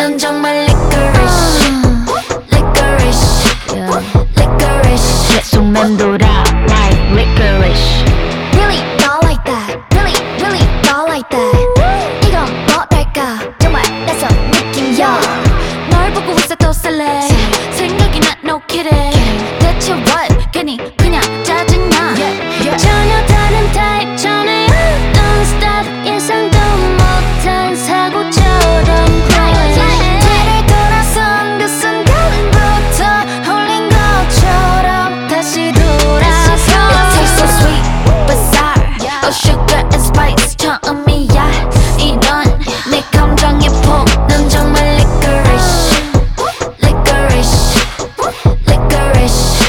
넌 정말 licorice licorice licorice 계속 맴돌아 like licorice. Really not like that Really not like that 이건 뭐랄까 정말 낯선 느낌이야 널 보고 있어 더 설레 생각이 나 no kidding 대체 what 괜히 그냥 짜증나 전혀 다른 타입 전에 없던 스타일 예상도 못한 사고처럼 뒤를 돌아선 그 순간부터 홀린 것처럼 다시 돌아서 It tastes so sweet but sour Oh sugar and spice 처음이야 이런 내 감정의 폭 넌 정말 licorice licorice licorice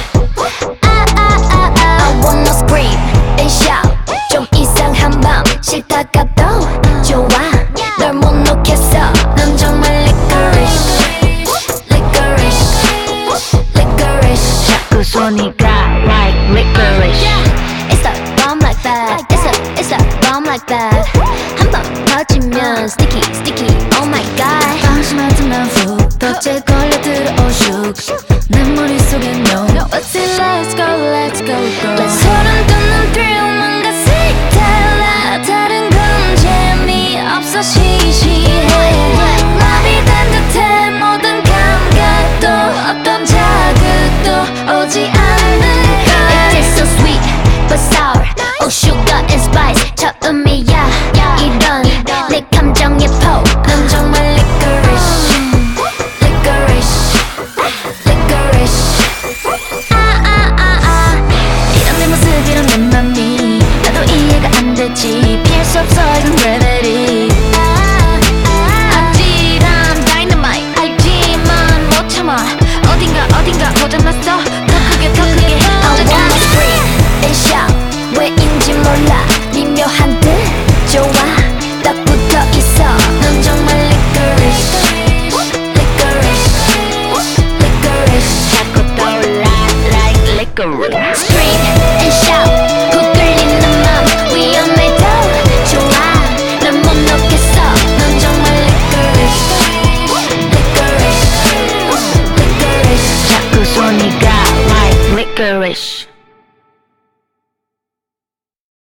I wanna scream and shout 좀 이상한 맘 싫다가도 좋아 널 못 놓겠어 넌 정말 licorice licorice licorice 자꾸 손이 가 like licorice. It's a bomb like that It's a bomb like that 한 번 터지면 sticky sticky oh my god 방심할 틈난 훅 덫에 걸려들어 오죽 내 머릿속에 no What's it let's go let's go go 소름 돋는 thrill 뭔가 색달라 다른 건 재미없어 시시해 말이 된 듯해 모든 감각도 어떤 자극도 오지 않는 걸 It tastes so sweet but sour Oh sugar and spice 처음이야 이런 내 감정의 폭 넌 정말 licorice licorice licorice 이런 내 모습 이런 내 맘이 나도 이해가 안 되지 피할 수 없어 이건 gravity 아찔한 dynamite 알지만 못 참아 어딘가 고장났어 더 크게 I wanna scream and shout 왜인지 몰라 미묘한 듯 좋아 딱 붙어있어 넌 정말 licorice licorice licorice 자꾸 떠올라 like licorice.